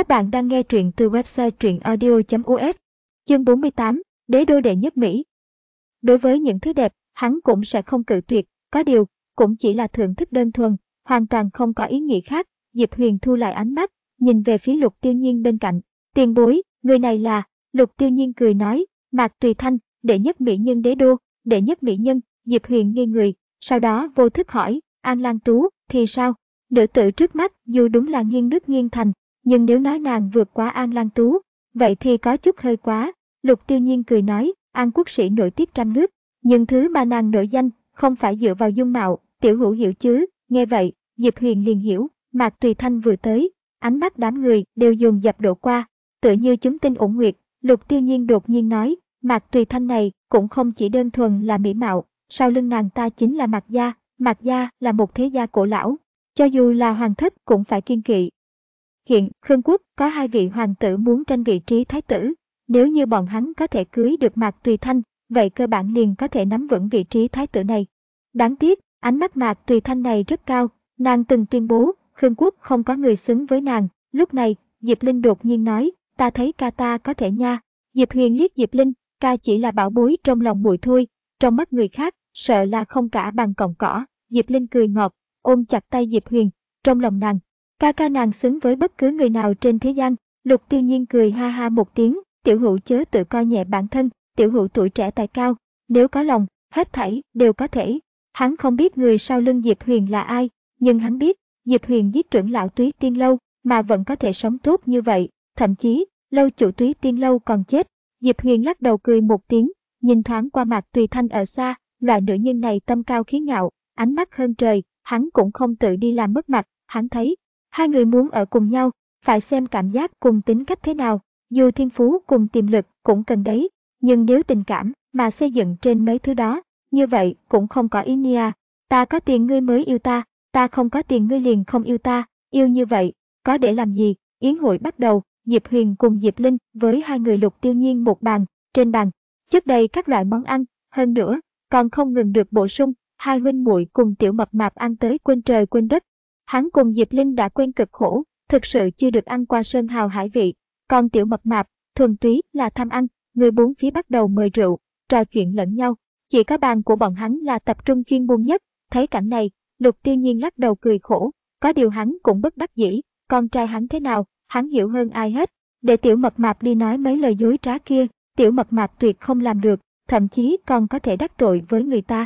Các bạn đang nghe truyện từ website truyệnaudio.us. Chương 48, Đế đô đệ nhất Mỹ. Đối với những thứ đẹp, hắn cũng sẽ không cự tuyệt, có điều, cũng chỉ là thưởng thức đơn thuần, hoàn toàn không có ý nghĩa khác. Diệp Huyền thu lại ánh mắt, nhìn về phía Lục Tiêu Nhiên bên cạnh. Tiền bối, người này là... Lục Tiêu Nhiên cười nói, Mạc Tùy Thanh, đệ nhất mỹ nhân đế đô. Đệ nhất mỹ nhân. Diệp Huyền ngây người, sau đó vô thức hỏi, An Lan Tú thì sao? Nữ tử trước mắt dù đúng là nghiêng nước nghiêng thành, nhưng nếu nói nàng vượt quá An Lan Tú, vậy thì có chút hơi quá. Lục Tiêu Nhiên cười nói, An quốc sĩ nổi tiếng trăm nước, nhưng thứ mà nàng nổi danh không phải dựa vào dung mạo, tiểu hữu hiểu chứ? Nghe vậy, Diệp Huyền liền hiểu, Mạc Tùy Thanh vừa tới, ánh mắt đám người đều dồn dập đổ qua, tựa như chúng tinh ủng nguyệt. Lục Tiêu Nhiên đột nhiên nói, Mạc Tùy Thanh này cũng không chỉ đơn thuần là mỹ mạo, sau lưng nàng ta chính là Mạc gia. Mạc gia là một thế gia cổ lão, cho dù là hoàng thất cũng phải kiêng kỵ. Hiện, Khương quốc có 2 vị hoàng tử muốn tranh vị trí thái tử. Nếu như bọn hắn có thể cưới được Mạc Tùy Thanh, vậy cơ bản liền có thể nắm vững vị trí thái tử này. Đáng tiếc, ánh mắt Mạc Tùy Thanh này rất cao, nàng từng tuyên bố, Khương quốc không có người xứng với nàng. Lúc này, Diệp Linh đột nhiên nói, ta thấy ca ta có thể nha. Diệp Huyền liếc Diệp Linh, ca chỉ là bảo bối trong lòng muội thôi, trong mắt người khác, sợ là không cả bằng cọng cỏ. Diệp Linh cười ngọt, ôm chặt tay Diệp Huyền, trong lòng nàng, ca nàng xứng với bất cứ người nào trên thế gian. Lục Tiêu Nhiên cười ha ha một tiếng, tiểu hữu chớ tự coi nhẹ bản thân, tiểu hữu tuổi trẻ tài cao, nếu có lòng, hết thảy đều có thể. Hắn không biết người sau lưng Diệp Huyền là ai, nhưng hắn biết, Diệp Huyền giết trưởng lão Túy Tiên Lâu mà vẫn có thể sống tốt như vậy, thậm chí, lâu chủ Túy Tiên Lâu còn chết. Diệp Huyền lắc đầu cười một tiếng, nhìn thoáng qua Mạc Tùy Thanh ở xa, loại nữ nhân này tâm cao khí ngạo, ánh mắt hơn trời, hắn cũng không tự đi làm mất mặt. Hắn thấy, 2 người muốn ở cùng nhau, phải xem cảm giác cùng tính cách thế nào, dù thiên phú cùng tiềm lực cũng cần đấy, nhưng nếu tình cảm mà xây dựng trên mấy thứ đó, như vậy cũng không có ý nghĩa. Ta có tiền ngươi mới yêu ta không có tiền ngươi liền không yêu ta, yêu như vậy, có để làm gì? Yến hội bắt đầu, Diệp Huyền cùng Diệp Linh với 2 người Lục Tiêu Nhiên một bàn, trên bàn, chất đầy các loại món ăn, hơn nữa, còn không ngừng được bổ sung, 2 huynh muội cùng tiểu mập mạp ăn tới quên trời quên đất. Hắn cùng Diệp Linh đã quen cực khổ, thực sự chưa được ăn qua sơn hào hải vị, còn tiểu mập mạp, thuần túy là tham ăn, người bốn phía bắt đầu mời rượu, trò chuyện lẫn nhau, chỉ có bàn của bọn hắn là tập trung chuyên môn nhất. Thấy cảnh này, Lục Tiêu Nhiên lắc đầu cười khổ, có điều hắn cũng bất đắc dĩ, con trai hắn thế nào, hắn hiểu hơn ai hết, để tiểu mập mạp đi nói mấy lời dối trá kia, tiểu mập mạp tuyệt không làm được, thậm chí còn có thể đắc tội với người ta.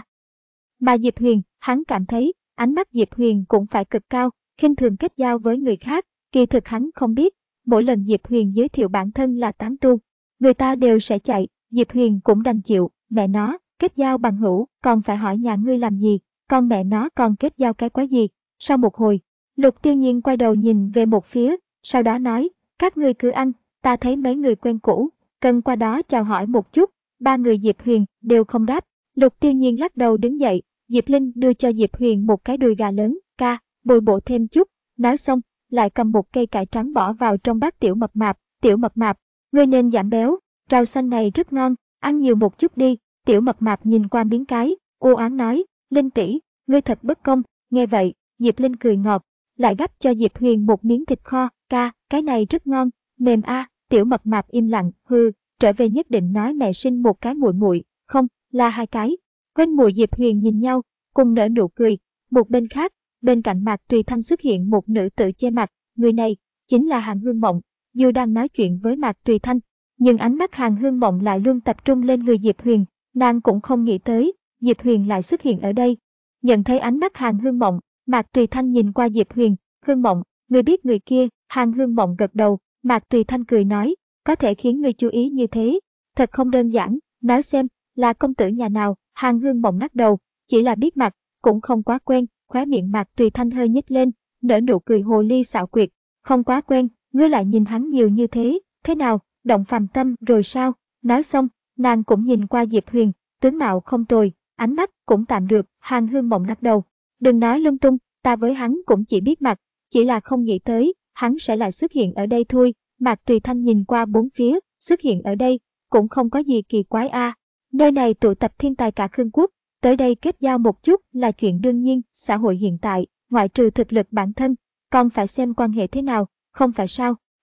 Mà Diệp Huyền, hắn cảm thấy, ánh mắt Diệp Huyền cũng phải cực cao, khinh thường kết giao với người khác, kỳ thực hắn không biết, mỗi lần Diệp Huyền giới thiệu bản thân là tán tu, người ta đều sẽ chạy, Diệp Huyền cũng đành chịu, mẹ nó, kết giao bằng hữu, còn phải hỏi nhà ngươi làm gì, con mẹ nó còn kết giao cái quái gì. Sau một hồi, Lục Tiêu Nhiên quay đầu nhìn về một phía, sau đó nói, các ngươi cứ ăn, ta thấy mấy người quen cũ, cần qua đó chào hỏi một chút. 3 người Diệp Huyền đều không đáp. Lục Tiêu Nhiên lắc đầu đứng dậy, Diệp Linh đưa cho Diệp Huyền một cái đùi gà lớn, ca, bồi bổ thêm chút. Nói xong, lại cầm một cây cải trắng bỏ vào trong bát tiểu mập mạp, ngươi nên giảm béo, rau xanh này rất ngon, ăn nhiều một chút đi. Tiểu mập mạp nhìn qua miếng cái, u oán nói, Linh tỷ, ngươi thật bất công. Nghe vậy, Diệp Linh cười ngọt, lại gắp cho Diệp Huyền một miếng thịt kho, ca, cái này rất ngon, mềm a. Tiểu mập mạp im lặng, hừ, trở về nhất định nói mẹ sinh một cái muội muội, không, là 2 cái. Huynh muội Diệp Huyền nhìn nhau, cùng nở nụ cười. Một bên khác, bên cạnh Mạc Tùy Thanh xuất hiện một nữ tử che mặt, người này chính là Hàn Hương Mộng. Dù đang nói chuyện với Mạc Tùy Thanh, nhưng ánh mắt Hàn Hương Mộng lại luôn tập trung lên người Diệp Huyền, nàng cũng không nghĩ tới, Diệp Huyền lại xuất hiện ở đây. Nhận thấy ánh mắt Hàn Hương Mộng, Mạc Tùy Thanh nhìn qua Diệp Huyền, Hương Mộng, người biết người kia. Hàn Hương Mộng gật đầu, Mạc Tùy Thanh cười nói, có thể khiến người chú ý như thế, thật không đơn giản, nói xem, là công tử nhà nào. Hàn Hương Mộng lắc đầu, chỉ là biết mặt, cũng không quá quen. Khóe miệng Mạc Tùy Thanh hơi nhếch lên, nở nụ cười hồ ly xảo quyệt, không quá quen, ngươi lại nhìn hắn nhiều như thế nào, động phàm tâm rồi sao? Nói xong, nàng cũng nhìn qua Diệp Huyền, tướng mạo không tồi, ánh mắt cũng tạm được. Hàn Hương Mộng lắc đầu, đừng nói lung tung, ta với hắn cũng chỉ biết mặt, chỉ là không nghĩ tới, hắn sẽ lại xuất hiện ở đây thôi. Mạc Tùy Thanh nhìn qua bốn phía, xuất hiện ở đây, cũng không có gì kỳ quái a. Nơi này tụ tập thiên tài cả Khương quốc, tới đây kết giao một chút là chuyện đương nhiên. Xã hội hiện tại, ngoại trừ thực lực bản thân, còn phải xem quan hệ thế nào, không phải sao?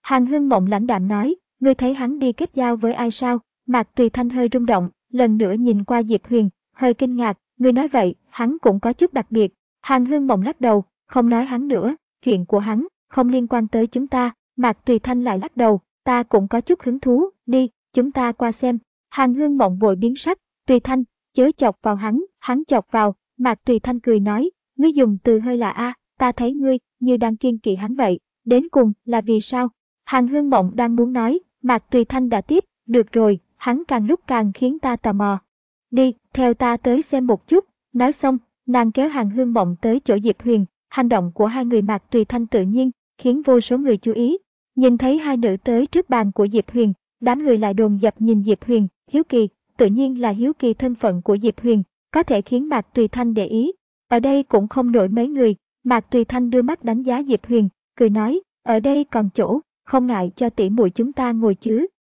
Hàn Hương Mộng lãnh đạm nói, ngươi thấy hắn đi kết giao với ai sao? Mạc Tùy Thanh hơi rung động, lần nữa nhìn qua Diệp Huyền, hơi kinh ngạc, ngươi nói vậy, hắn cũng có chút đặc biệt. Hàn Hương Mộng lắc đầu, không nói hắn nữa, chuyện của hắn, không liên quan tới chúng ta. Mạc Tùy Thanh lại lắc đầu, ta cũng có chút hứng thú, đi, chúng ta qua xem. Hàn Hương Mộng vội biến sắc, Tùy Thanh, chớ chọc vào hắn chọc vào. Mạc Tùy Thanh cười nói, ngươi dùng từ hơi lạ a, ta thấy ngươi như đang kiêng kỵ hắn vậy, đến cùng là vì sao? Hàn Hương Mộng đang muốn nói, Mạc Tùy Thanh đã tiếp, được rồi, hắn càng lúc càng khiến ta tò mò. Đi, theo ta tới xem một chút. Nói xong, nàng kéo Hàn Hương Mộng tới chỗ Diệp Huyền, hành động của hai người Mạc Tùy Thanh tự nhiên, khiến vô số người chú ý. Nhìn thấy hai nữ tới trước bàn của Diệp Huyền, đám người lại dồn dập nhìn Diệp Huyền, hiếu kỳ, tự nhiên là hiếu kỳ thân phận của Diệp Huyền, có thể khiến Mạc Tùy Thanh để ý. Ở đây cũng không nổi mấy người, Mạc Tùy Thanh đưa mắt đánh giá Diệp Huyền, cười nói, ở đây còn chỗ, không ngại cho tỷ muội chúng ta ngồi chứ.